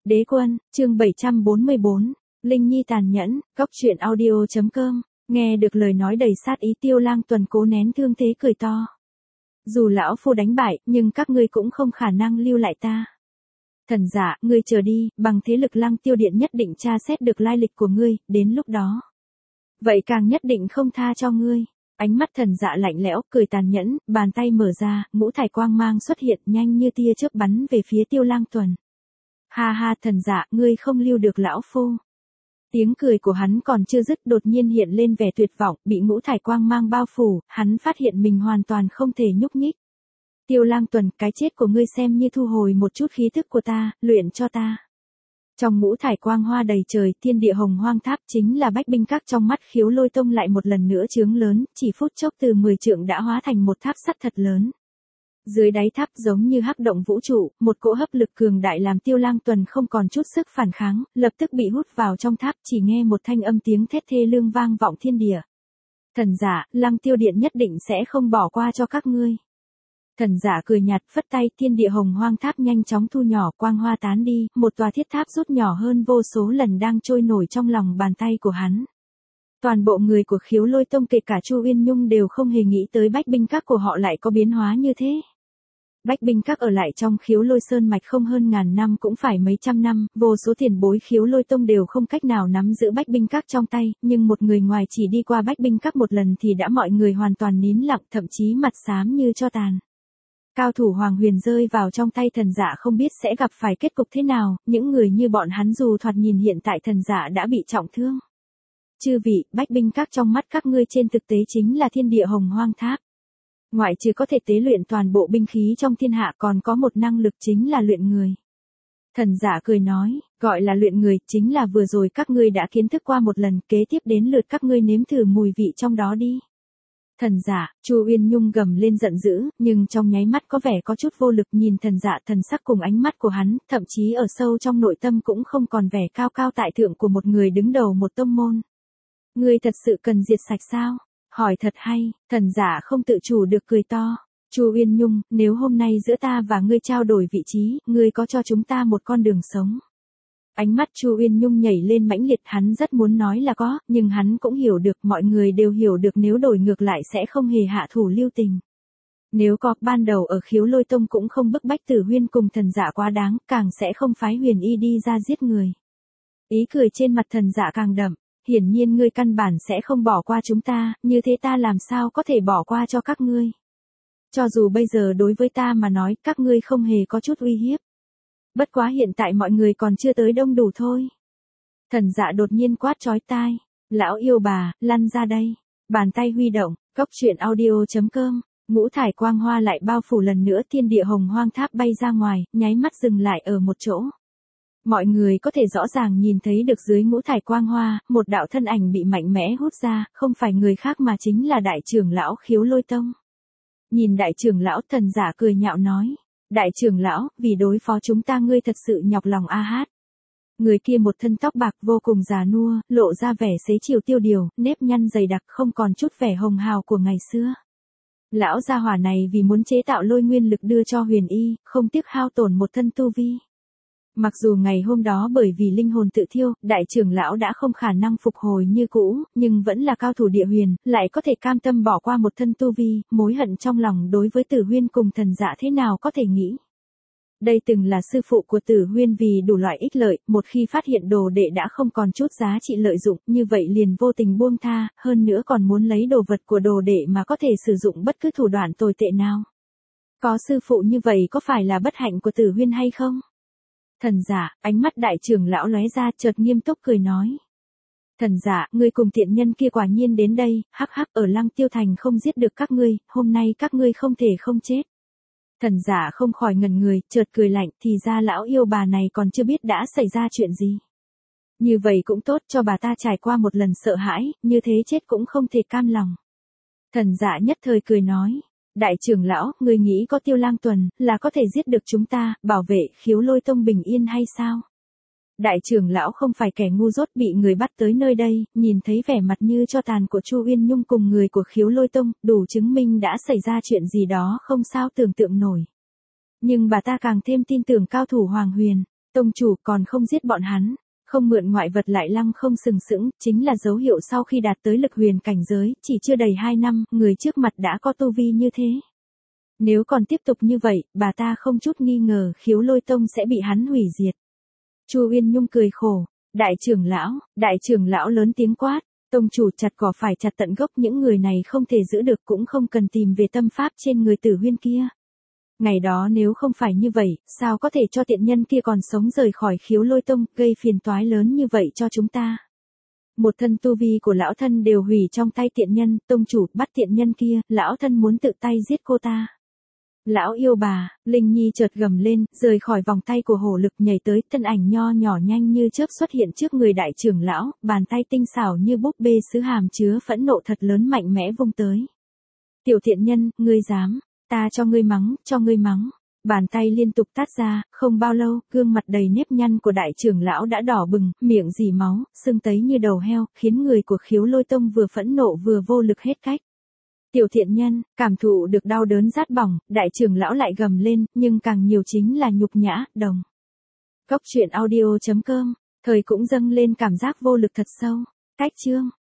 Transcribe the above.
Đế quân, chương 744, Linh Nhi tàn nhẫn, góc truyện audio.com, nghe được lời nói đầy sát ý Tiêu Lang Tuần cố nén thương thế cười to. Dù lão phu đánh bại, nhưng các ngươi cũng không khả năng lưu lại ta. Thần giả, ngươi chờ đi, bằng thế lực Lăng Tiêu Điện nhất định tra xét được lai lịch của ngươi, đến lúc đó. Vậy càng nhất định không tha cho ngươi. Ánh mắt thần dạ lạnh lẽo, cười tàn nhẫn, bàn tay mở ra, ngũ thải quang mang xuất hiện nhanh như tia chớp bắn về phía Tiêu Lang Tuần. Ha ha, thần dạ, ngươi không lưu được lão phu. Tiếng cười của hắn còn chưa dứt, đột nhiên hiện lên vẻ tuyệt vọng, bị ngũ thải quang mang bao phủ, hắn phát hiện mình hoàn toàn không thể nhúc nhích. Tiêu Lang Tuần, cái chết của ngươi xem như thu hồi một chút khí thức của ta, luyện cho ta. Trong ngũ thải quang hoa đầy trời, thiên địa hồng hoang tháp chính là bách binh các trong mắt Khiếu Lôi Tông lại một lần nữa chướng lớn, chỉ phút chốc từ 10 trượng đã hóa thành một tháp sắt thật lớn. Dưới đáy tháp giống như hắc động vũ trụ, một cỗ hấp lực cường đại làm Tiêu Lang Tuần không còn chút sức phản kháng, lập tức bị hút vào trong tháp, chỉ nghe một thanh âm tiếng thét thê lương vang vọng thiên địa. Thần giả, Lăng Tiêu Điện nhất định sẽ không bỏ qua cho các ngươi. Thần giả cười nhạt, phất tay, thiên địa hồng hoang tháp nhanh chóng thu nhỏ, quang hoa tán đi, một tòa thiết tháp rút nhỏ hơn vô số lần đang trôi nổi trong lòng bàn tay của hắn. Toàn bộ người của Khiếu Lôi Tông kể cả Chu Uyên Nhung đều không hề nghĩ tới bách binh các của họ lại có biến hóa như thế. Bách binh các ở lại trong Khiếu Lôi Sơn mạch không hơn ngàn năm cũng phải mấy trăm năm, vô số tiền bối Khiếu Lôi Tông đều không cách nào nắm giữ bách binh các trong tay, nhưng một người ngoài chỉ đi qua bách binh các một lần thì đã mọi người hoàn toàn nín lặng, thậm chí mặt xám như tro tàn. Cao thủ Hoàng Huyền rơi vào trong tay thần giả không biết sẽ gặp phải kết cục thế nào, những người như bọn hắn dù thoạt nhìn hiện tại thần giả đã bị trọng thương. Chư vị, bách binh các trong mắt các ngươi trên thực tế chính là thiên địa hồng hoang tháp. Ngoại trừ có thể tế luyện toàn bộ binh khí trong thiên hạ còn có một năng lực chính là luyện người. Thần giả cười nói, gọi là luyện người chính là vừa rồi các ngươi đã kiến thức qua một lần, kế tiếp đến lượt các ngươi nếm thử mùi vị trong đó đi. Thần giả, Chu Uyên Nhung gầm lên giận dữ, nhưng trong nháy mắt có vẻ có chút vô lực nhìn thần giả, thần sắc cùng ánh mắt của hắn, thậm chí ở sâu trong nội tâm cũng không còn vẻ cao cao tại thượng của một người đứng đầu một tông môn. Ngươi thật sự cần diệt sạch sao? Hỏi thật hay, thần giả không tự chủ được cười to. Chu Uyên Nhung, nếu hôm nay giữa ta và ngươi trao đổi vị trí, ngươi có cho chúng ta một con đường sống? Ánh mắt Chu Uyên Nhung nhảy lên mãnh liệt, hắn rất muốn nói là có, nhưng hắn cũng hiểu được, mọi người đều hiểu được nếu đổi ngược lại sẽ không hề hạ thủ lưu tình. Nếu có, ban đầu ở Khiếu Lôi Tông cũng không bức bách Tử Huyên cùng thần giả quá đáng, càng sẽ không phái Huyền Y đi ra giết người. Ý cười trên mặt thần giả càng đậm, hiển nhiên ngươi căn bản sẽ không bỏ qua chúng ta, như thế ta làm sao có thể bỏ qua cho các ngươi. Cho dù bây giờ đối với ta mà nói, các ngươi không hề có chút uy hiếp. Bất quá hiện tại mọi người còn chưa tới đông đủ thôi. Thần dạ đột nhiên quát chói tai. Lão yêu bà, lăn ra đây. Bàn tay huy động, góc truyện audio.com, ngũ thải quang hoa lại bao phủ lần nữa, thiên địa hồng hoang tháp bay ra ngoài, nháy mắt dừng lại ở một chỗ. Mọi người có thể rõ ràng nhìn thấy được dưới ngũ thải quang hoa, một đạo thân ảnh bị mạnh mẽ hút ra, không phải người khác mà chính là đại trưởng lão Khiếu Lôi Tông. Nhìn đại trưởng lão, thần giả cười nhạo nói. Đại trưởng lão, vì đối phó chúng ta ngươi thật sự nhọc lòng a hát. Người kia một thân tóc bạc vô cùng già nua, lộ ra vẻ xế chiều tiêu điều, nếp nhăn dày đặc không còn chút vẻ hồng hào của ngày xưa. Lão gia hỏa này vì muốn chế tạo lôi nguyên lực đưa cho Huyền Y, không tiếc hao tổn một thân tu vi. Mặc dù ngày hôm đó bởi vì linh hồn tự thiêu, đại trưởng lão đã không khả năng phục hồi như cũ, nhưng vẫn là cao thủ địa huyền, lại có thể cam tâm bỏ qua một thân tu vi, mối hận trong lòng đối với Tử Huyên cùng thần dạ thế nào có thể nghĩ. Đây từng là sư phụ của Tử Huyên, vì đủ loại ích lợi, một khi phát hiện đồ đệ đã không còn chút giá trị lợi dụng, như vậy liền vô tình buông tha, hơn nữa còn muốn lấy đồ vật của đồ đệ mà có thể sử dụng bất cứ thủ đoạn tồi tệ nào. Có sư phụ như vậy có phải là bất hạnh của Tử Huyên hay không? Thần giả, ánh mắt đại trưởng lão lóe ra, chợt nghiêm túc cười nói. Thần giả, ngươi cùng tiện nhân kia quả nhiên đến đây, hắc hắc, ở Lăng Tiêu Thành không giết được các ngươi, hôm nay các ngươi không thể không chết. Thần giả không khỏi ngẩn người, chợt cười lạnh, thì ra lão yêu bà này còn chưa biết đã xảy ra chuyện gì. Như vậy cũng tốt, cho bà ta trải qua một lần sợ hãi, như thế chết cũng không thể cam lòng. Thần giả nhất thời cười nói. Đại trưởng lão, người nghĩ có Tiêu Lang Tuần, là có thể giết được chúng ta, bảo vệ Khiếu Lôi Tông bình yên hay sao? Đại trưởng lão không phải kẻ ngu dốt, bị người bắt tới nơi đây, nhìn thấy vẻ mặt như tro tàn của Chu Uyên Nhung cùng người của Khiếu Lôi Tông, đủ chứng minh đã xảy ra chuyện gì đó không sao tưởng tượng nổi. Nhưng bà ta càng thêm tin tưởng cao thủ Hoàng Huyền. Tông chủ còn không giết bọn hắn, không mượn ngoại vật lại lăng không sừng sững, chính là dấu hiệu sau khi đạt tới lực huyền cảnh giới, chỉ chưa đầy 2 năm, người trước mặt đã có tu vi như thế. Nếu còn tiếp tục như vậy, bà ta không chút nghi ngờ Khiếu Lôi Tông sẽ bị hắn hủy diệt. Chu Uyên Nhung cười khổ, đại trưởng lão lớn tiếng quát, tông chủ chặt cỏ phải chặt tận gốc, những người này không thể giữ được cũng không cần tìm về tâm pháp trên người Tử Huyên kia. Ngày đó nếu không phải như vậy, sao có thể cho tiện nhân kia còn sống rời khỏi Khiếu Lôi Tông, gây phiền toái lớn như vậy cho chúng ta. Một thân tu vi của lão thân đều hủy trong tay tiện nhân, tông chủ bắt tiện nhân kia, lão thân muốn tự tay giết cô ta. Lão yêu bà, Linh Nhi chợt gầm lên, rời khỏi vòng tay của hổ lực nhảy tới, thân ảnh nho nhỏ nhanh như chớp xuất hiện trước người đại trưởng lão, bàn tay tinh xảo như búp bê sứ hàm chứa phẫn nộ thật lớn mạnh mẽ vung tới. Tiểu thiện nhân, ngươi dám, ta cho ngươi mắng. Bàn tay liên tục tát ra, không bao lâu, gương mặt đầy nếp nhăn của đại trưởng lão đã đỏ bừng, miệng rỉ máu, sưng tấy như đầu heo, khiến người của Khiếu Lôi Tông vừa phẫn nộ vừa vô lực hết cách. Tiểu thiện nhân, cảm thụ được đau đớn rát bỏng, đại trưởng lão lại gầm lên, nhưng càng nhiều chính là nhục nhã, đồng. Cốc truyện audio.com, thời cũng dâng lên cảm giác vô lực thật sâu. Cách chương.